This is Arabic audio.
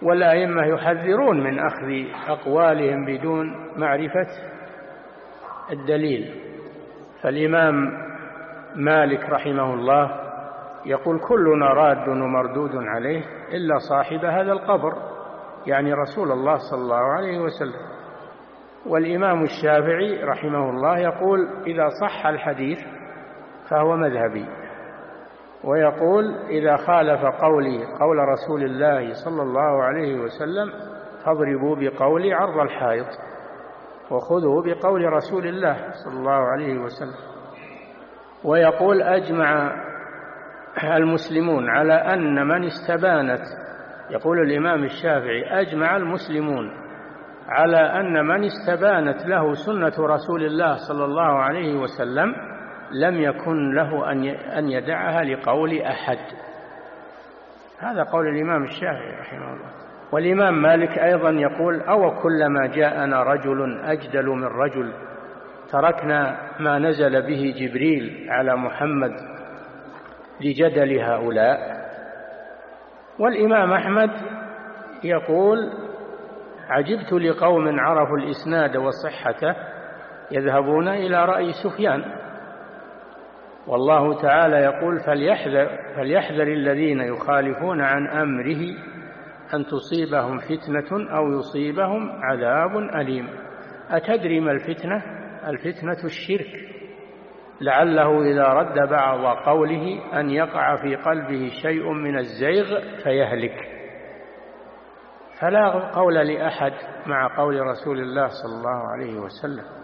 والأئمة يحذرون من أخذ أقوالهم بدون معرفة الدليل. فالإمام مالك رحمه الله يقول: كلنا راد ومردود عليه إلا صاحب هذا القبر، يعني رسول الله صلى الله عليه وسلم. والإمام الشافعي رحمه الله يقول: إذا صح الحديث فهو مذهبي، ويقول: إذا خالف قولي قول رسول الله صلى الله عليه وسلم فاضربوا بقولي عرض الحائط وخذوا بقول رسول الله صلى الله عليه وسلم. ويقول: أجمع المسلمون على أن من استبانت، يقول الإمام الشافعي: أجمع المسلمون على أن من استبانت له سنة رسول الله صلى الله عليه وسلم لم يكن له أن يدعها لقول أحد. هذا قول الإمام الشافعي رحمه الله. والإمام مالك أيضا يقول: أو كلما جاءنا رجل أجدل من رجل تركنا ما نزل به جبريل على محمد لجدل هؤلاء. والإمام أحمد يقول: عجبت لقوم عرفوا الإسناد وصحته يذهبون إلى رأي سفيان. والله تعالى يقول: فليحذر الذين يخالفون عن أمره أن تصيبهم فتنة أو يصيبهم عذاب أليم. أتدري ما الفتنة؟ الفتنة الشرك، لعله إذا رد بعض قوله أن يقع في قلبه شيء من الزيغ فيهلك. فلا قول لأحد مع قول رسول الله صلى الله عليه وسلم.